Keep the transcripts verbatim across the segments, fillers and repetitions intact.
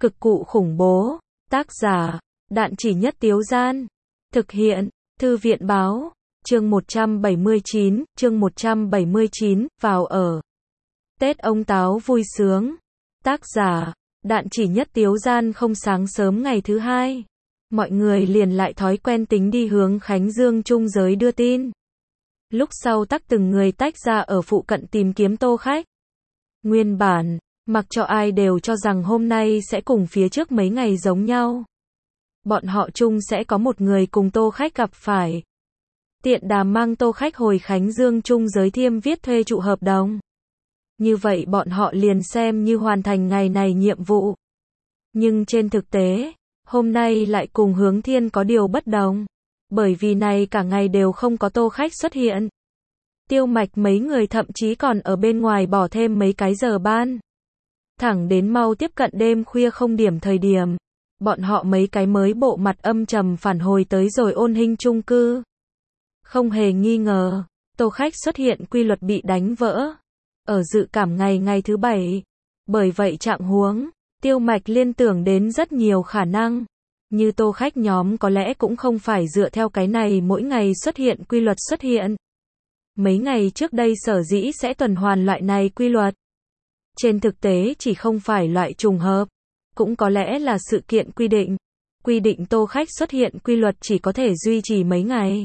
Cực cụ khủng bố. Tác giả, Đạn Chỉ Nhất Tiếu Gian. Thực hiện, Thư viện Báo. Chương một trăm bảy mươi chín, chương một trăm bảy mươi chín, vào ở. Tết ông Táo vui sướng. Tác giả, Đạn Chỉ Nhất Tiếu Gian. Không sáng sớm ngày thứ hai, mọi người liền lại thói quen tính đi hướng Khánh Dương Trung Giới đưa tin. Lúc sau tắc từng người tách ra ở phụ cận tìm kiếm Tô Khách. Nguyên bản, mặc cho ai đều cho rằng hôm nay sẽ cùng phía trước mấy ngày giống nhau. Bọn họ chung sẽ có một người cùng Tô Khách gặp phải. Tiện đàm mang Tô Khách hồi Khánh Dương Trung Giới thiêm viết thuê trụ hợp đồng. Như vậy bọn họ liền xem như hoàn thành ngày này nhiệm vụ. Nhưng trên thực tế, hôm nay lại cùng Hướng Thiên có điều bất đồng. Bởi vì này cả ngày đều không có Tô Khách xuất hiện. Tiêu Mạch mấy người thậm chí còn ở bên ngoài bỏ thêm mấy cái giờ ban. Thẳng đến mau tiếp cận đêm khuya không điểm thời điểm, bọn họ mấy cái mới bộ mặt âm trầm phản hồi tới rồi Ôn Hinh chung cư. Không hề nghi ngờ, Tô Khách xuất hiện quy luật bị đánh vỡ. Ở dự cảm ngày ngày thứ bảy. Bởi vậy trạng huống, Tiêu Mạch liên tưởng đến rất nhiều khả năng. Như Tô Khách nhóm có lẽ cũng không phải dựa theo cái này mỗi ngày xuất hiện quy luật xuất hiện. Mấy ngày trước đây sở dĩ sẽ tuần hoàn loại này quy luật. Trên thực tế chỉ không phải loại trùng hợp, cũng có lẽ là sự kiện quy định. Quy định Tô Khách xuất hiện quy luật chỉ có thể duy trì mấy ngày.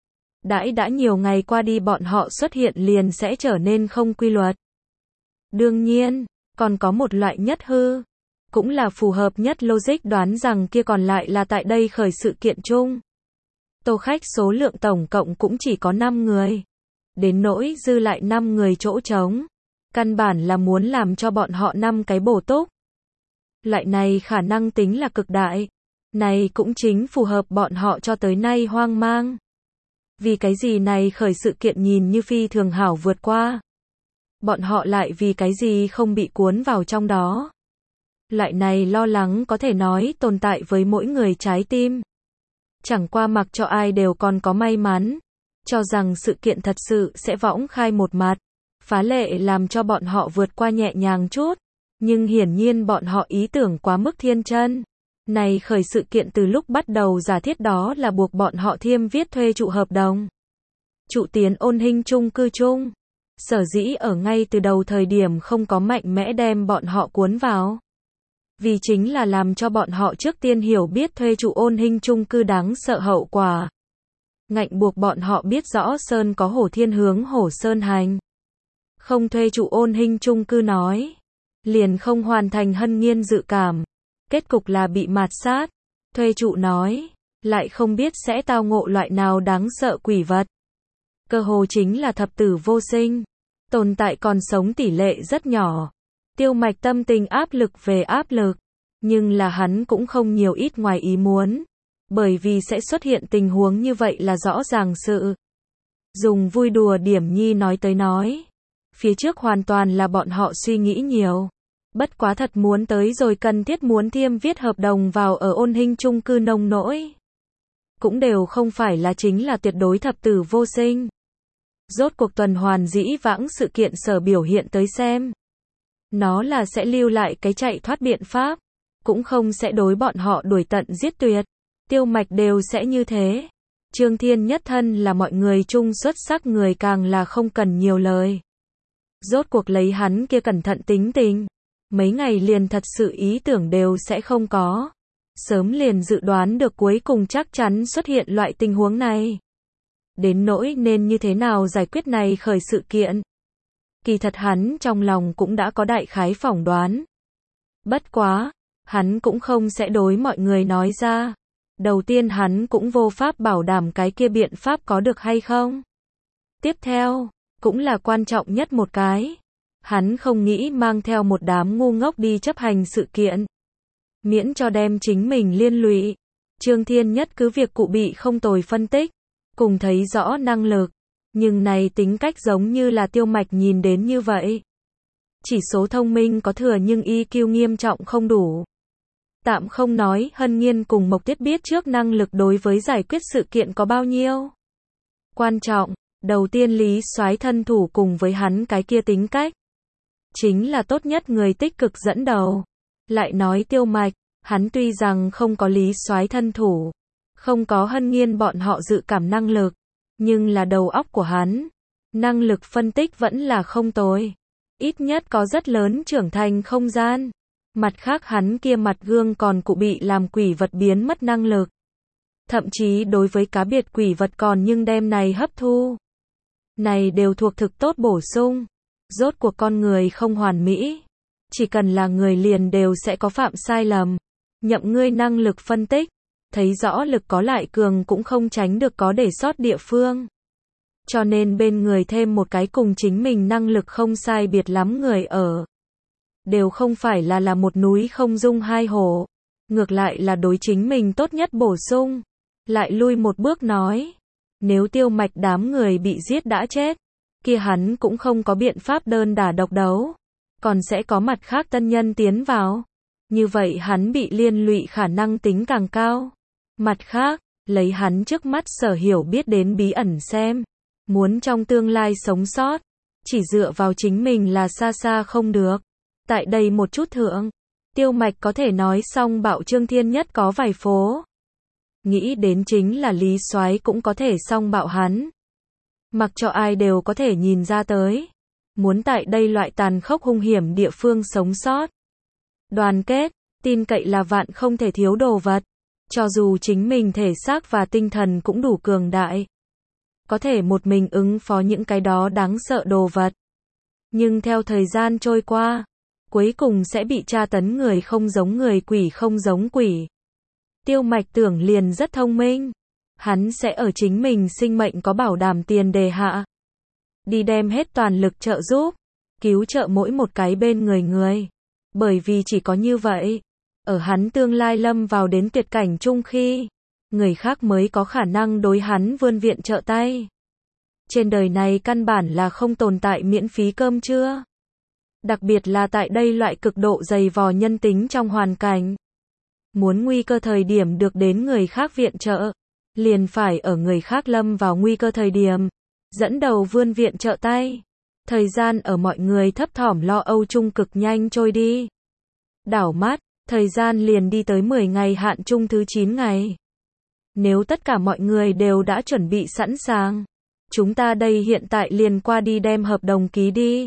Đãi đã nhiều ngày qua đi bọn họ xuất hiện liền sẽ trở nên không quy luật. Đương nhiên, còn có một loại nhất hư, cũng là phù hợp nhất logic đoán rằng kia còn lại là tại đây khởi sự kiện chung. Tô Khách số lượng tổng cộng cũng chỉ có năm người. Đến nỗi dư lại năm người chỗ trống. Căn bản là muốn làm cho bọn họ năm cái bổ túc. Loại này khả năng tính là cực đại. Này cũng chính phù hợp bọn họ cho tới nay hoang mang. Vì cái gì này khởi sự kiện nhìn như phi thường hảo vượt qua. Bọn họ lại vì cái gì không bị cuốn vào trong đó. Loại này lo lắng có thể nói tồn tại với mỗi người trái tim. Chẳng qua mặc cho ai đều còn có may mắn. Cho rằng sự kiện thật sự sẽ võng khai một mặt. Phá lệ làm cho bọn họ vượt qua nhẹ nhàng chút. Nhưng hiển nhiên bọn họ ý tưởng quá mức thiên chân. Này khởi sự kiện từ lúc bắt đầu giả thiết đó là buộc bọn họ thiêm viết thuê trụ hợp đồng. Trụ tiến Ôn Hinh chung cư chung. Sở dĩ ở ngay từ đầu thời điểm không có mạnh mẽ đem bọn họ cuốn vào. Vì chính là làm cho bọn họ trước tiên hiểu biết thuê trụ Ôn Hinh chung cư đáng sợ hậu quả. Ngạnh buộc bọn họ biết rõ Sơn có Hổ Thiên hướng Hổ Sơn hành. Không thuê trụ Ôn Hinh chung cư nói. Liền không hoàn thành hân nghiên dự cảm. Kết cục là bị mạt sát. Thuê trụ nói. Lại không biết sẽ tao ngộ loại nào đáng sợ quỷ vật. Cơ hồ chính là thập tử vô sinh. Tồn tại còn sống tỷ lệ rất nhỏ. Tiêu Mạch tâm tình áp lực về áp lực. Nhưng là hắn cũng không nhiều ít ngoài ý muốn. Bởi vì sẽ xuất hiện tình huống như vậy là rõ ràng sự. Dùng vui đùa điểm nhi nói tới nói. Phía trước hoàn toàn là bọn họ suy nghĩ nhiều. Bất quá thật muốn tới rồi cần thiết muốn thiêm viết hợp đồng vào ở Ôn Hinh chung cư nông nỗi. Cũng đều không phải là chính là tuyệt đối thập tử vô sinh. Rốt cuộc tuần hoàn dĩ vãng sự kiện sở biểu hiện tới xem. Nó là sẽ lưu lại cái chạy thoát biện pháp. Cũng không sẽ đối bọn họ đuổi tận giết tuyệt. Tiêu Mạch đều sẽ như thế. Trương Thiên Nhất thân là mọi người chung xuất sắc người càng là không cần nhiều lời. Rốt cuộc lấy hắn kia cẩn thận tính tình. Mấy ngày liền thật sự ý tưởng đều sẽ không có. Sớm liền dự đoán được cuối cùng chắc chắn xuất hiện loại tình huống này. Đến nỗi nên như thế nào giải quyết này khởi sự kiện. Kỳ thật hắn trong lòng cũng đã có đại khái phỏng đoán. Bất quá, hắn cũng không sẽ đối mọi người nói ra. Đầu tiên hắn cũng vô pháp bảo đảm cái kia biện pháp có được hay không. Tiếp theo, cũng là quan trọng nhất một cái. Hắn không nghĩ mang theo một đám ngu ngốc đi chấp hành sự kiện. Miễn cho đem chính mình liên lụy. Trương Thiên Nhất cứ việc cụ bị không tồi phân tích. Cùng thấy rõ năng lực. Nhưng này tính cách giống như là Tiêu Mạch nhìn đến như vậy. Chỉ số thông minh có thừa nhưng i kiu nghiêm trọng không đủ. Tạm không nói hân nghiên cùng Mộc Tiết biết trước năng lực đối với giải quyết sự kiện có bao nhiêu. Quan trọng, đầu tiên Lý Soái thân thủ cùng với hắn cái kia tính cách. Chính là tốt nhất người tích cực dẫn đầu. Lại nói Tiêu Mạch, hắn tuy rằng không có Lý Soái thân thủ, không có Hân Nghiên bọn họ dự cảm năng lực, nhưng là đầu óc của hắn, năng lực phân tích vẫn là không tồi. Ít nhất có rất lớn trưởng thành không gian. Mặt khác hắn kia mặt gương còn cụ bị làm quỷ vật biến mất năng lực. Thậm chí đối với cá biệt quỷ vật còn nhưng đem này hấp thu. Này đều thuộc thực tốt bổ sung. Rốt cuộc con người không hoàn mỹ. Chỉ cần là người liền đều sẽ có phạm sai lầm. Nhậm ngươi năng lực phân tích. Thấy rõ lực có lại cường cũng không tránh được có để sót địa phương. Cho nên bên người thêm một cái cùng chính mình năng lực không sai biệt lắm người ở. Đều không phải là là một núi không dung hai hổ. Ngược lại là đối chính mình tốt nhất bổ sung. Lại lui một bước nói. Nếu Tiêu Mạch đám người bị giết đã chết. Kia hắn cũng không có biện pháp đơn đả độc đấu. Còn sẽ có mặt khác tân nhân tiến vào. Như vậy hắn bị liên lụy khả năng tính càng cao. Mặt khác, lấy hắn trước mắt sở hiểu biết đến bí ẩn xem. Muốn trong tương lai sống sót. Chỉ dựa vào chính mình là xa xa không được. Tại đây một chút thượng. Tiêu Mạch có thể nói xong bạo Trương Thiên Nhất có vài phố. Nghĩ đến chính là Lý Soái cũng có thể xong bạo hắn. Mặc cho ai đều có thể nhìn ra tới. Muốn tại đây loại tàn khốc hung hiểm địa phương sống sót. Đoàn kết, tin cậy là vạn không thể thiếu đồ vật. Cho dù chính mình thể xác và tinh thần cũng đủ cường đại. Có thể một mình ứng phó những cái đó đáng sợ đồ vật. Nhưng theo thời gian trôi qua, cuối cùng sẽ bị tra tấn người không giống người, quỷ không giống quỷ. Tiêu Mạch tưởng liền rất thông minh. Hắn sẽ ở chính mình sinh mệnh có bảo đảm tiền đề hạ. Đi đem hết toàn lực trợ giúp. Cứu trợ mỗi một cái bên người người. Bởi vì chỉ có như vậy. Ở hắn tương lai lâm vào đến tuyệt cảnh chung khi. Người khác mới có khả năng đối hắn vươn viện trợ tay. Trên đời này căn bản là không tồn tại miễn phí cơm trưa. Đặc biệt là tại đây loại cực độ dày vò nhân tính trong hoàn cảnh. Muốn nguy cơ thời điểm được đến người khác viện trợ. Liền phải ở người khác lâm vào nguy cơ thời điểm. Dẫn đầu vươn viện trợ tay. Thời gian ở mọi người thấp thỏm lo âu chung cực nhanh trôi đi. Đảo mắt, thời gian liền đi tới mười ngày hạn chung thứ chín ngày. Nếu tất cả mọi người đều đã chuẩn bị sẵn sàng. Chúng ta đây hiện tại liền qua đi đem hợp đồng ký đi.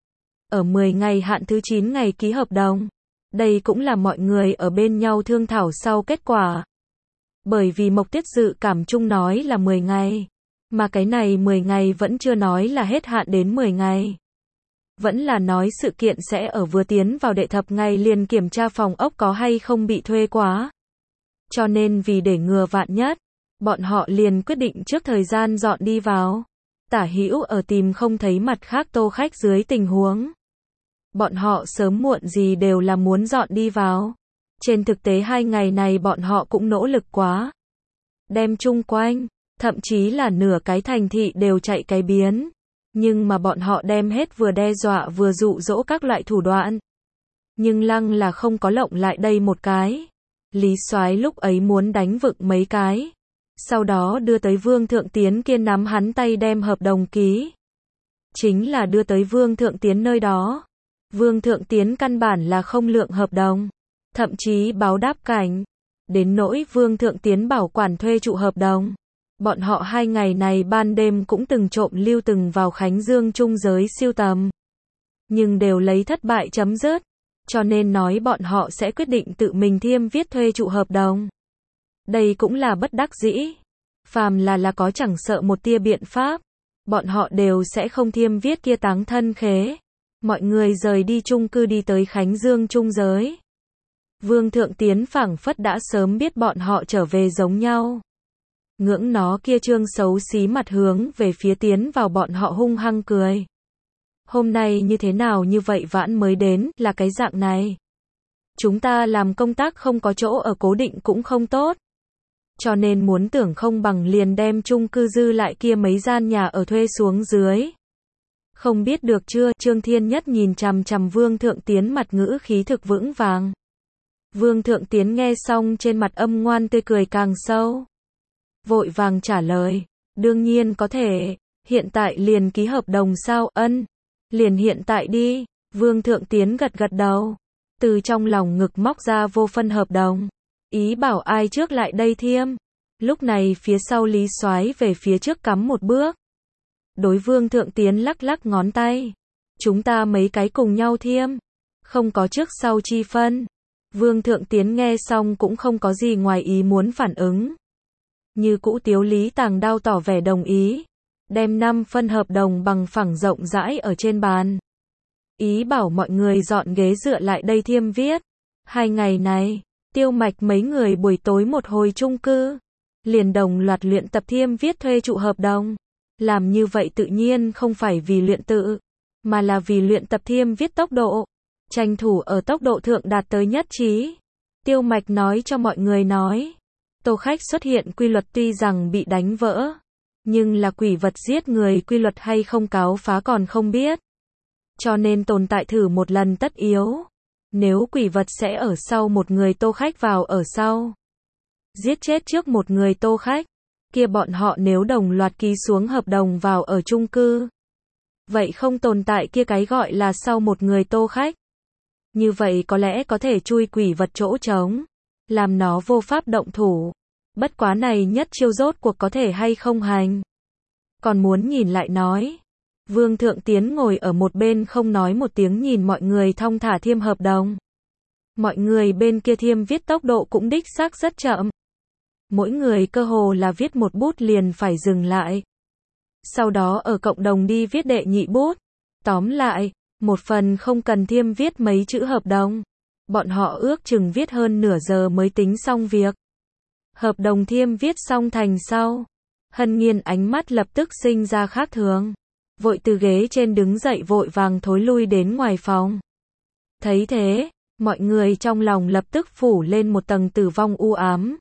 Ở mười ngày hạn thứ chín ngày ký hợp đồng. Đây cũng là mọi người ở bên nhau thương thảo sau kết quả. Bởi vì Mộc Tiết dự cảm chung nói là mười ngày. Mà cái này mười ngày vẫn chưa nói là hết hạn đến mười ngày. Vẫn là nói sự kiện sẽ ở vừa tiến vào đệ thập ngày liền kiểm tra phòng ốc có hay không bị thuê quá. Cho nên vì để ngừa vạn nhất, bọn họ liền quyết định trước thời gian dọn đi vào. Tả hữu ở tìm không thấy mặt khác tô khách dưới tình huống. Bọn họ sớm muộn gì đều là muốn dọn đi vào. Trên thực tế hai ngày này bọn họ cũng nỗ lực quá. Đem chung quanh, thậm chí là nửa cái thành thị đều chạy cái biến. Nhưng mà bọn họ đem hết vừa đe dọa vừa dụ dỗ các loại thủ đoạn. Nhưng lăng là không có lộng lại đây một cái. Lý Soái lúc ấy muốn đánh vựng mấy cái. Sau đó đưa tới Vương Thượng Tiến kia nắm hắn tay đem hợp đồng ký. Chính là đưa tới Vương Thượng Tiến nơi đó. Vương Thượng Tiến căn bản là không lượng hợp đồng. Thậm chí báo đáp cảnh. Đến nỗi Vương Thượng Tiến bảo quản thuê trụ hợp đồng. Bọn họ hai ngày này ban đêm cũng từng trộm lưu từng vào Khánh Dương trung giới siêu tầm. Nhưng đều lấy thất bại chấm dứt. Cho nên nói bọn họ sẽ quyết định tự mình thiêm viết thuê trụ hợp đồng. Đây cũng là bất đắc dĩ. Phàm là là có chẳng sợ một tia biện pháp. Bọn họ đều sẽ không thiêm viết kia táng thân khế. Mọi người rời đi chung cư đi tới Khánh Dương trung giới. Vương Thượng Tiến phảng phất đã sớm biết bọn họ trở về giống nhau. Ngưỡng nó kia trương xấu xí mặt hướng về phía tiến vào bọn họ hung hăng cười. Hôm nay như thế nào như vậy vãn mới đến, là cái dạng này. Chúng ta làm công tác không có chỗ ở cố định cũng không tốt. Cho nên muốn tưởng không bằng liền đem chung cư dư lại kia mấy gian nhà ở thuê xuống dưới. Không biết được chưa, Trương Thiên Nhất nhìn chằm chằm Vương Thượng Tiến mặt ngữ khí thực vững vàng. Vương Thượng Tiến nghe xong trên mặt âm ngoan tươi cười càng sâu. Vội vàng trả lời, đương nhiên có thể, hiện tại liền ký hợp đồng sao, ân, liền hiện tại đi. Vương Thượng Tiến gật gật đầu, từ trong lòng ngực móc ra vô phân hợp đồng, ý bảo ai trước lại đây thiêm. Lúc này phía sau Lý Soái về phía trước cắm một bước. Đối Vương Thượng Tiến lắc lắc ngón tay. Chúng ta mấy cái cùng nhau thiêm, không có trước sau chi phân. Vương Thượng Tiến nghe xong cũng không có gì ngoài ý muốn phản ứng. Như cũ Tiếu Lý Tàng Đao tỏ vẻ đồng ý, đem năm phân hợp đồng bằng phẳng rộng rãi ở trên bàn. Ý bảo mọi người dọn ghế dựa lại đây thiêm viết. Hai ngày này, Tiêu Mạch mấy người buổi tối một hồi chung cư, liền đồng loạt luyện tập thiêm viết thuê trụ hợp đồng. Làm như vậy tự nhiên không phải vì luyện tự, mà là vì luyện tập thiêm viết tốc độ, tranh thủ ở tốc độ thượng đạt tới nhất trí. Tiêu Mạch nói cho mọi người nói, Tô Khách xuất hiện quy luật tuy rằng bị đánh vỡ, nhưng là quỷ vật giết người quy luật hay không cáo phá còn không biết. Cho nên tồn tại thử một lần tất yếu. Nếu quỷ vật sẽ ở sau một người Tô Khách vào ở sau, giết chết trước một người Tô Khách, kia bọn họ nếu đồng loạt ký xuống hợp đồng vào ở chung cư, vậy không tồn tại kia cái gọi là sau một người Tô Khách. Như vậy có lẽ có thể chui quỷ vật chỗ trống, làm nó vô pháp động thủ. Bất quá này nhất chiêu rốt cuộc có thể hay không hành, còn muốn nhìn lại nói. Vương Thượng Tiến ngồi ở một bên không nói một tiếng nhìn mọi người thong thả thiêm hợp đồng. Mọi người bên kia thiêm viết tốc độ cũng đích xác rất chậm. Mỗi người cơ hồ là viết một bút liền phải dừng lại. Sau đó ở cộng đồng đi viết đệ nhị bút. Tóm lại, một phần không cần thiêm viết mấy chữ hợp đồng. Bọn họ ước chừng viết hơn nửa giờ mới tính xong việc. Hợp đồng thiêm viết xong thành sau. Hân Nghiên ánh mắt lập tức sinh ra khác thường. Vội từ ghế trên đứng dậy vội vàng thối lui đến ngoài phòng. Thấy thế, mọi người trong lòng lập tức phủ lên một tầng tử vong u ám.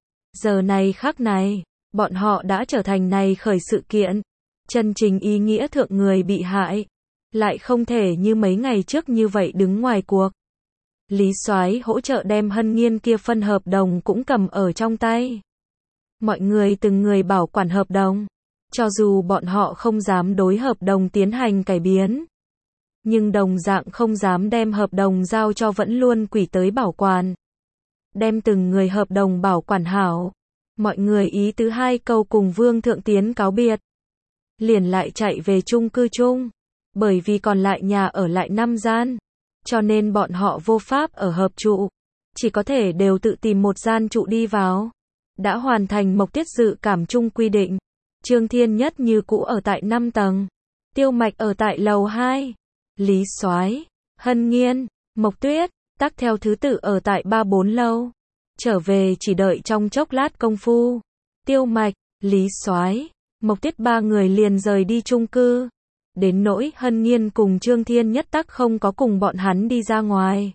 Giờ này khắc này, bọn họ đã trở thành này khởi sự kiện. Chân chính ý nghĩa thượng người bị hại. Lại không thể như mấy ngày trước như vậy đứng ngoài cuộc. Lý Soái hỗ trợ đem Hân Nghiên kia phân hợp đồng cũng cầm ở trong tay. Mọi người từng người bảo quản hợp đồng. Cho dù bọn họ không dám đối hợp đồng tiến hành cải biến, nhưng đồng dạng không dám đem hợp đồng giao cho vẫn luôn quỷ tới bảo quản. Đem từng người hợp đồng bảo quản hảo. Mọi người ý tứ hai câu cùng Vương Thượng Tiến cáo biệt. Liền lại chạy về chung cư chung. Bởi vì còn lại nhà ở lại năm gian. Cho nên bọn họ vô pháp ở hợp trụ. Chỉ có thể đều tự tìm một gian trụ đi vào. Đã hoàn thành Mộc Tiết dự cảm chung quy định. Trương Thiên Nhất như cũ ở tại năm tầng. Tiêu Mạch ở tại lầu hai. Lý Soái, Hân Nghiên, Mộc Tuyết, tắc theo thứ tự ở tại ba bốn lâu. Trở về chỉ đợi trong chốc lát công phu. Tiêu Mạch, Lý Soái, Mộc Tuyết ba người liền rời đi chung cư. Đến nỗi Hân Nghiên cùng Trương Thiên Nhất tắc không có cùng bọn hắn đi ra ngoài.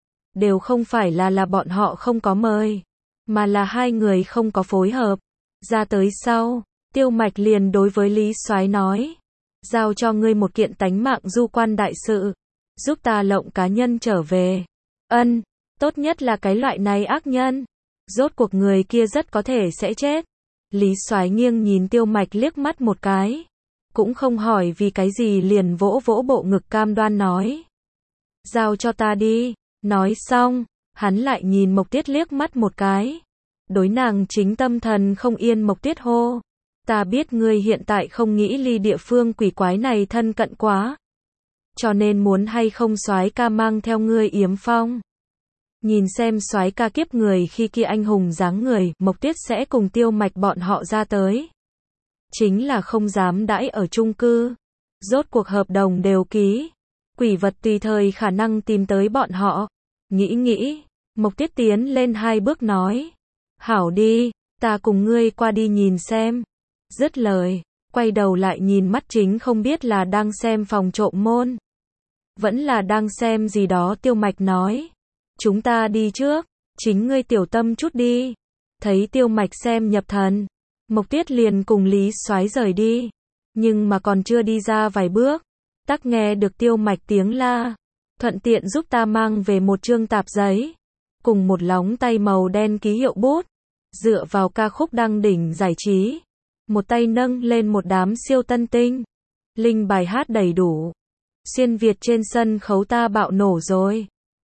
Đều không phải là là bọn họ không có mời, mà là hai người không có phối hợp. Ra tới sau, Tiêu Mạch liền đối với Lý Soái nói, giao cho ngươi một kiện tánh mạng du quan đại sự, giúp ta lộng cá nhân trở về. Ân, tốt nhất là cái loại này ác nhân. Rốt cuộc người kia rất có thể sẽ chết. Lý Soái nghiêng nhìn Tiêu Mạch liếc mắt một cái, cũng không hỏi vì cái gì liền vỗ vỗ bộ ngực cam đoan nói, giao cho ta đi. Nói xong, hắn lại nhìn Mộc Tiết liếc mắt một cái. Đối nàng chính tâm thần không yên Mộc Tiết hô, ta biết ngươi hiện tại không nghĩ ly địa phương quỷ quái này thân cận quá, cho nên muốn hay không Soái ca mang theo ngươi yếm phong. Nhìn xem Soái ca kiếp người khi kia anh hùng dáng người, Mộc Tiết sẽ cùng Tiêu Mạch bọn họ ra tới. Chính là không dám đãi ở chung cư. Rốt cuộc hợp đồng đều ký. Quỷ vật tùy thời khả năng tìm tới bọn họ. Nghĩ nghĩ, Mộc Tiết tiến lên hai bước nói, hảo đi, ta cùng ngươi qua đi nhìn xem. Dứt lời, quay đầu lại nhìn mắt chính không biết là đang xem phòng trộm môn, vẫn là đang xem gì đó. Tiêu Mạch nói, chúng ta đi trước, chính ngươi tiểu tâm chút đi. Thấy Tiêu Mạch xem nhập thần, Mộc Tiết liền cùng Lý Soái rời đi. Nhưng mà còn chưa đi ra vài bước, tắc nghe được Tiêu Mạch tiếng la, thuận tiện giúp ta mang về một chương tạp giấy, cùng một lóng tay màu đen ký hiệu bút. Dựa vào ca khúc đăng đỉnh giải trí, một tay nâng lên một đám siêu tân tinh, linh bài hát đầy đủ. Xuyên Việt trên sân khấu ta bạo nổ rồi.